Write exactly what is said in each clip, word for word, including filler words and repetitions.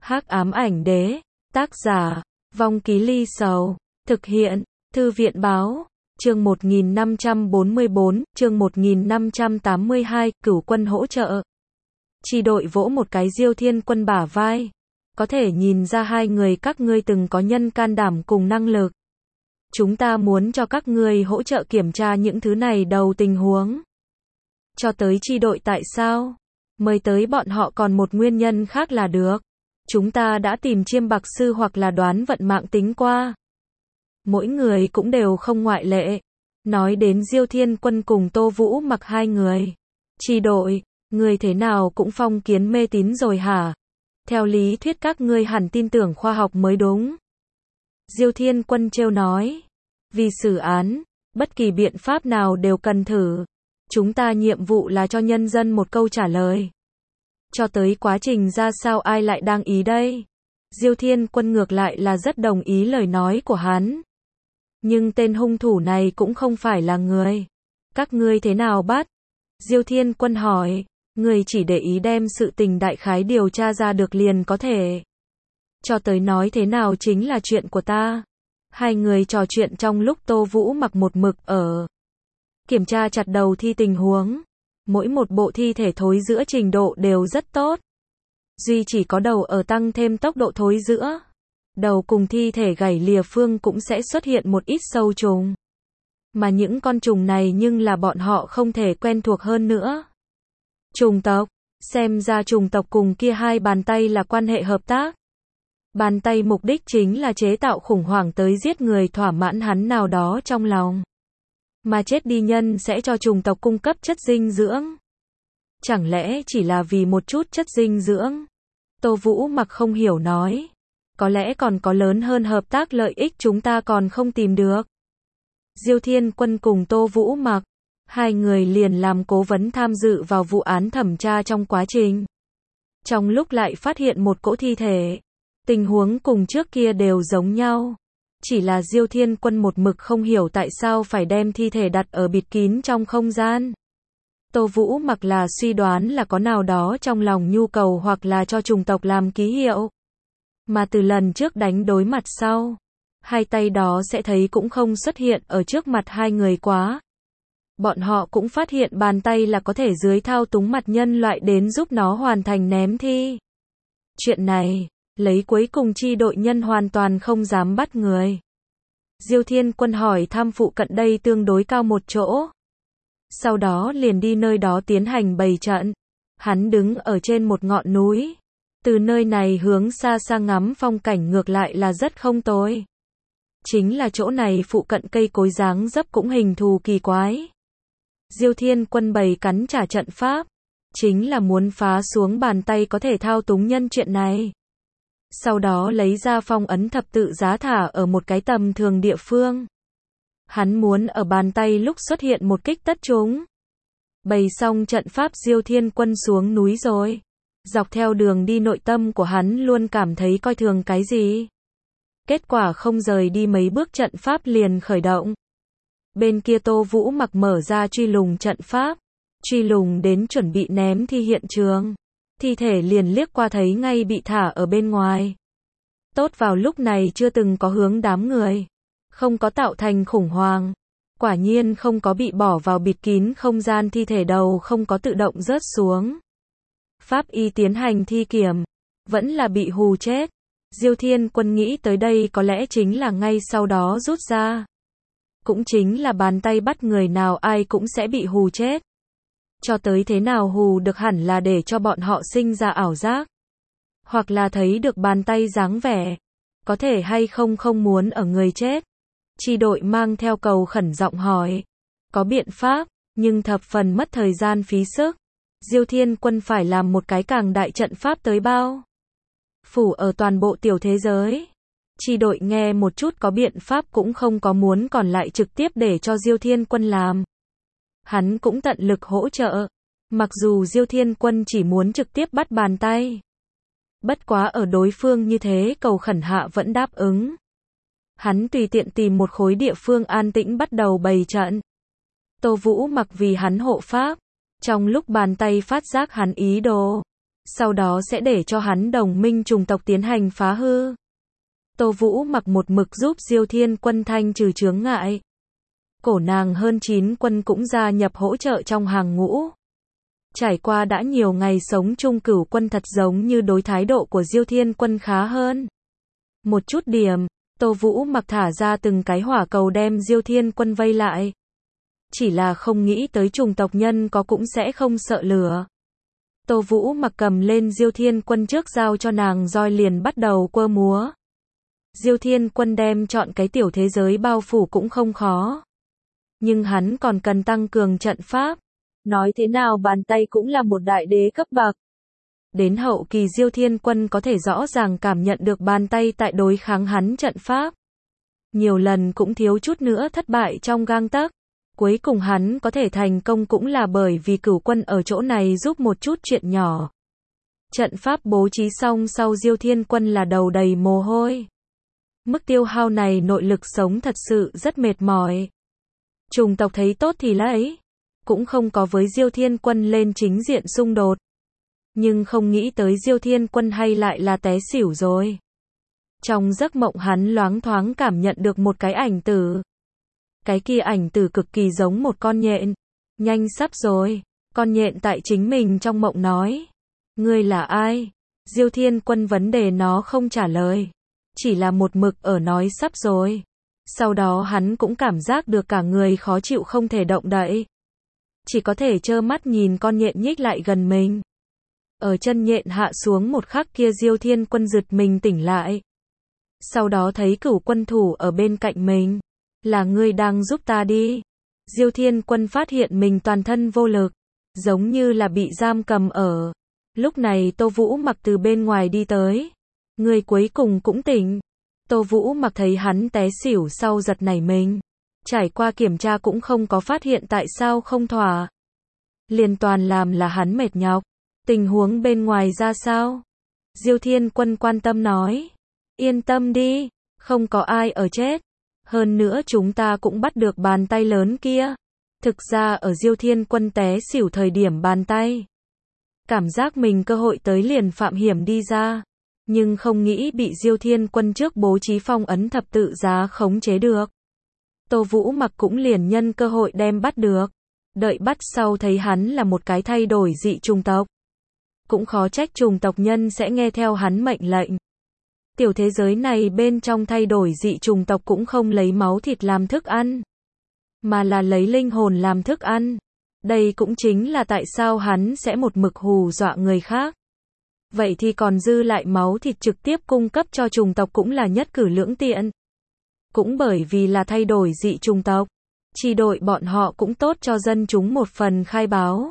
Hắc ám ảnh đế, tác giả, Vong Ký Ly Sầu, thực hiện, Thư viện báo, chương một nghìn năm trăm bốn mươi bốn, chương một nghìn năm trăm tám mươi hai, Cửu Quân hỗ trợ. Chi đội vỗ một cái Diêu Thiên Quân bả vai. Có thể nhìn ra hai người các ngươi từng có nhân can đảm cùng năng lực. Chúng ta muốn cho các ngươi hỗ trợ kiểm tra những thứ này đầu tình huống. Cho tới chi đội tại sao? Mời tới bọn họ còn một nguyên nhân khác là được. Chúng ta đã tìm chiêm bạc sư hoặc là đoán vận mạng tính qua. Mỗi người cũng đều không ngoại lệ. Nói đến Diêu Thiên Quân cùng Tô Vũ Mặc hai người. Chi đội, người thế nào cũng phong kiến mê tín rồi hả? Theo lý thuyết các ngươi hẳn tin tưởng khoa học mới đúng. Diêu Thiên Quân trêu nói. Vì xử án, bất kỳ biện pháp nào đều cần thử. Chúng ta nhiệm vụ là cho nhân dân một câu trả lời. Cho tới quá trình ra sao ai lại đang ý đây? Diêu Thiên Quân ngược lại là rất đồng ý lời nói của hắn. Nhưng tên hung thủ này cũng không phải là người. Các ngươi thế nào bắt? Diêu Thiên Quân hỏi. Người chỉ để ý đem sự tình đại khái điều tra ra được liền có thể. Cho tới nói thế nào chính là chuyện của ta. Hai người trò chuyện trong lúc Tô Vũ Mặc một mực ở. Kiểm tra chặt đầu thi tình huống. Mỗi một bộ thi thể thối rữa trình độ đều rất tốt. Duy chỉ có đầu ở tăng thêm tốc độ thối rữa. Đầu cùng thi thể gãy lìa phương cũng sẽ xuất hiện một ít sâu trùng. Mà những con trùng này nhưng là bọn họ không thể quen thuộc hơn nữa. Trùng tộc, xem ra trùng tộc cùng kia hai bàn tay là quan hệ hợp tác. Bàn tay mục đích chính là chế tạo khủng hoảng tới giết người thỏa mãn hắn nào đó trong lòng. Mà chết đi nhân sẽ cho trùng tộc cung cấp chất dinh dưỡng. Chẳng lẽ chỉ là vì một chút chất dinh dưỡng? Tô Vũ Mặc không hiểu nói. Có lẽ còn có lớn hơn hợp tác lợi ích chúng ta còn không tìm được. Diêu Thiên Quân cùng Tô Vũ Mặc. Hai người liền làm cố vấn tham dự vào vụ án thẩm tra trong quá trình. Trong lúc lại phát hiện một cỗ thi thể. Tình huống cùng trước kia đều giống nhau. Chỉ là Diêu Thiên Quân một mực không hiểu tại sao phải đem thi thể đặt ở bịt kín trong không gian. Tô Vũ Mặc là suy đoán là có nào đó trong lòng nhu cầu hoặc là cho chủng tộc làm ký hiệu. Mà từ lần trước đánh đối mặt sau, hai tay đó sẽ thấy cũng không xuất hiện ở trước mặt hai người quá. Bọn họ cũng phát hiện bàn tay là có thể dưới thao túng mặt nhân loại đến giúp nó hoàn thành ném thi. Chuyện này, lấy cuối cùng chi đội nhân hoàn toàn không dám bắt người. Diêu Thiên Quân hỏi thăm phụ cận đây tương đối cao một chỗ. Sau đó liền đi nơi đó tiến hành bày trận. Hắn đứng ở trên một ngọn núi. Từ nơi này hướng xa xa ngắm phong cảnh ngược lại là rất không tồi. Chính là chỗ này phụ cận cây cối dáng dấp cũng hình thù kỳ quái. Diêu Thiên Quân bày cắn trả trận pháp. Chính là muốn phá xuống bàn tay có thể thao túng nhân chuyện này. Sau đó lấy ra phong ấn thập tự giá thả ở một cái tầm thường địa phương. Hắn muốn ở bàn tay lúc xuất hiện một kích tất chúng. Bày xong trận pháp Diêu Thiên Quân xuống núi rồi. Dọc theo đường đi nội tâm của hắn luôn cảm thấy coi thường cái gì. Kết quả không rời đi mấy bước trận pháp liền khởi động. Bên kia Tô Vũ Mặc mở ra truy lùng trận pháp. Truy lùng đến chuẩn bị ném thi hiện trường. Thi thể liền liếc qua thấy ngay bị thả ở bên ngoài. Tốt vào lúc này chưa từng có hướng đám người. Không có tạo thành khủng hoảng. Quả nhiên không có bị bỏ vào bịt kín không gian thi thể đầu không có tự động rớt xuống. Pháp y tiến hành thi kiểm. Vẫn là bị hù chết. Diêu Thiên Quân nghĩ tới đây có lẽ chính là ngay sau đó rút ra. Cũng chính là bàn tay bắt người nào ai cũng sẽ bị hù chết. Cho tới thế nào hù được hẳn là để cho bọn họ sinh ra ảo giác. Hoặc là thấy được bàn tay dáng vẻ. Có thể hay không không muốn ở người chết. Chi đội mang theo cầu khẩn giọng hỏi. Có biện pháp, nhưng thập phần mất thời gian phí sức. Diêu Thiên Quân phải làm một cái càng đại trận pháp tới bao. Phủ ở toàn bộ tiểu thế giới. Chi đội nghe một chút có biện pháp cũng không có muốn còn lại trực tiếp để cho Diêu Thiên Quân làm. Hắn cũng tận lực hỗ trợ. Mặc dù Diêu Thiên Quân chỉ muốn trực tiếp bắt bàn tay. Bất quá ở đối phương như thế cầu khẩn hạ vẫn đáp ứng. Hắn tùy tiện tìm một khối địa phương an tĩnh bắt đầu bày trận. Tô Vũ Mặc vì hắn hộ pháp. Trong lúc bàn tay phát giác hắn ý đồ. sau đó sẽ để cho hắn đồng minh chủng tộc tiến hành phá hư. Tô Vũ Mặc một mực giúp Diêu Thiên Quân thanh trừ chướng ngại. Cổ nàng hơn chín quân cũng gia nhập hỗ trợ trong hàng ngũ. Trải qua đã nhiều ngày sống chung, Cửu Quân thật giống như đối thái độ của Diêu Thiên Quân khá hơn. Một chút điểm, Tô Vũ Mặc thả ra từng cái hỏa cầu đem Diêu Thiên Quân vây lại. Chỉ là không nghĩ tới chủng tộc nhân có cũng sẽ không sợ lửa. Tô Vũ Mặc cầm lên Diêu Thiên Quân trước giao cho nàng roi liền bắt đầu quơ múa. Diêu Thiên Quân đem chọn cái tiểu thế giới bao phủ cũng không khó. Nhưng hắn còn cần tăng cường trận pháp. Nói thế nào bàn tay cũng là một đại đế cấp bậc. Đến hậu kỳ Diêu Thiên Quân có thể rõ ràng cảm nhận được bàn tay tại đối kháng hắn trận pháp. Nhiều lần cũng thiếu chút nữa thất bại trong gang tấc. Cuối cùng hắn có thể thành công cũng là bởi vì Cửu Quân ở chỗ này giúp một chút chuyện nhỏ. Trận pháp bố trí xong sau Diêu Thiên Quân là đầu đầy mồ hôi. Mức tiêu hao này nội lực sống thật sự rất mệt mỏi. Chủng tộc thấy tốt thì lấy. Cũng không có với Diêu Thiên Quân lên chính diện xung đột. Nhưng không nghĩ tới Diêu Thiên Quân hay lại là té xỉu rồi. Trong giấc mộng hắn loáng thoáng cảm nhận được một cái ảnh tử. Cái kia ảnh tử cực kỳ giống một con nhện. Nhanh sắp rồi. Con nhện tại chính mình trong mộng nói. Ngươi là ai? Diêu Thiên Quân vấn đề nó không trả lời. Chỉ là một mực ở nói sắp rồi. Sau đó hắn cũng cảm giác được cả người khó chịu không thể động đậy. Chỉ có thể trơ mắt nhìn con nhện nhích lại gần mình. Ở chân nhện hạ xuống một khắc kia Diêu Thiên Quân giật mình tỉnh lại. Sau đó thấy Cửu Quân thủ ở bên cạnh mình. Là ngươi đang giúp ta đi. Diêu Thiên Quân phát hiện mình toàn thân vô lực. Giống như là bị giam cầm ở. Lúc này Tô Vũ Mặc từ bên ngoài đi tới. Ngươi cuối cùng cũng tỉnh. Tô Vũ Mặc thấy hắn té xỉu sau giật nảy mình. Trải qua kiểm tra cũng không có phát hiện tại sao không thỏa. Liên toàn làm là hắn mệt nhọc. Tình huống bên ngoài ra sao? Diêu Thiên Quân quan tâm nói. Yên tâm đi, không có ai ở chết. Hơn nữa chúng ta cũng bắt được bàn tay lớn kia. Thực ra ở Diêu Thiên Quân té xỉu thời điểm bàn tay. Cảm giác mình cơ hội tới liền phạm hiểm đi ra. Nhưng không nghĩ bị Diêu Thiên Quân trước bố trí phong ấn thập tự giá khống chế được. Tô Vũ Mặc cũng liền nhân cơ hội đem bắt được. Đợi bắt sau thấy hắn là một cái thay đổi dị chủng tộc. Cũng khó trách chủng tộc nhân sẽ nghe theo hắn mệnh lệnh. Tiểu thế giới này bên trong thay đổi dị chủng tộc cũng không lấy máu thịt làm thức ăn. Mà là lấy linh hồn làm thức ăn. Đây cũng chính là tại sao hắn sẽ một mực hù dọa người khác. Vậy thì còn dư lại máu thịt trực tiếp cung cấp cho chủng tộc cũng là nhất cử lưỡng tiện. Cũng bởi vì là thay đổi dị chủng tộc, chi đội bọn họ cũng tốt cho dân chúng một phần khai báo.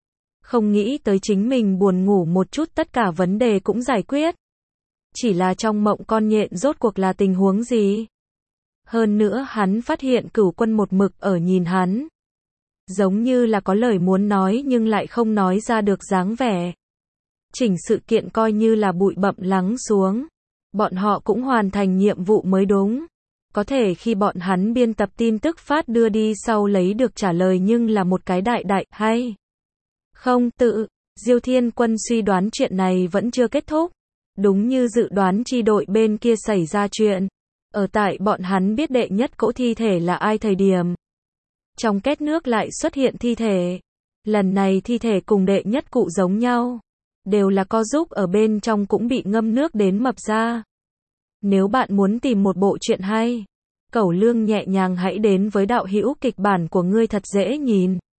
Không nghĩ tới chính mình buồn ngủ một chút tất cả vấn đề cũng giải quyết. Chỉ là trong mộng con nhện rốt cuộc là tình huống gì? Hơn nữa hắn phát hiện Cửu Quân một mực ở nhìn hắn. Giống như là có lời muốn nói nhưng lại không nói ra được dáng vẻ. Chỉnh sự kiện coi như là bụi bặm lắng xuống. Bọn họ cũng hoàn thành nhiệm vụ mới đúng. Có thể khi bọn hắn biên tập tin tức phát đưa đi sau lấy được trả lời nhưng là một cái đại đại hay. Không tự, Diêu Thiên Quân suy đoán chuyện này vẫn chưa kết thúc. Đúng như dự đoán chi đội bên kia xảy ra chuyện. Ở tại bọn hắn biết đệ nhất cỗ thi thể là ai thời điểm. Trong két nước lại xuất hiện thi thể. Lần này thi thể cùng đệ nhất cụ giống nhau. Đều là co giúp ở bên trong cũng bị ngâm nước đến mập ra. Nếu bạn muốn tìm một bộ truyện hay, Cẩu Lương nhẹ nhàng hãy đến với đạo hữu kịch bản của ngươi thật dễ nhìn.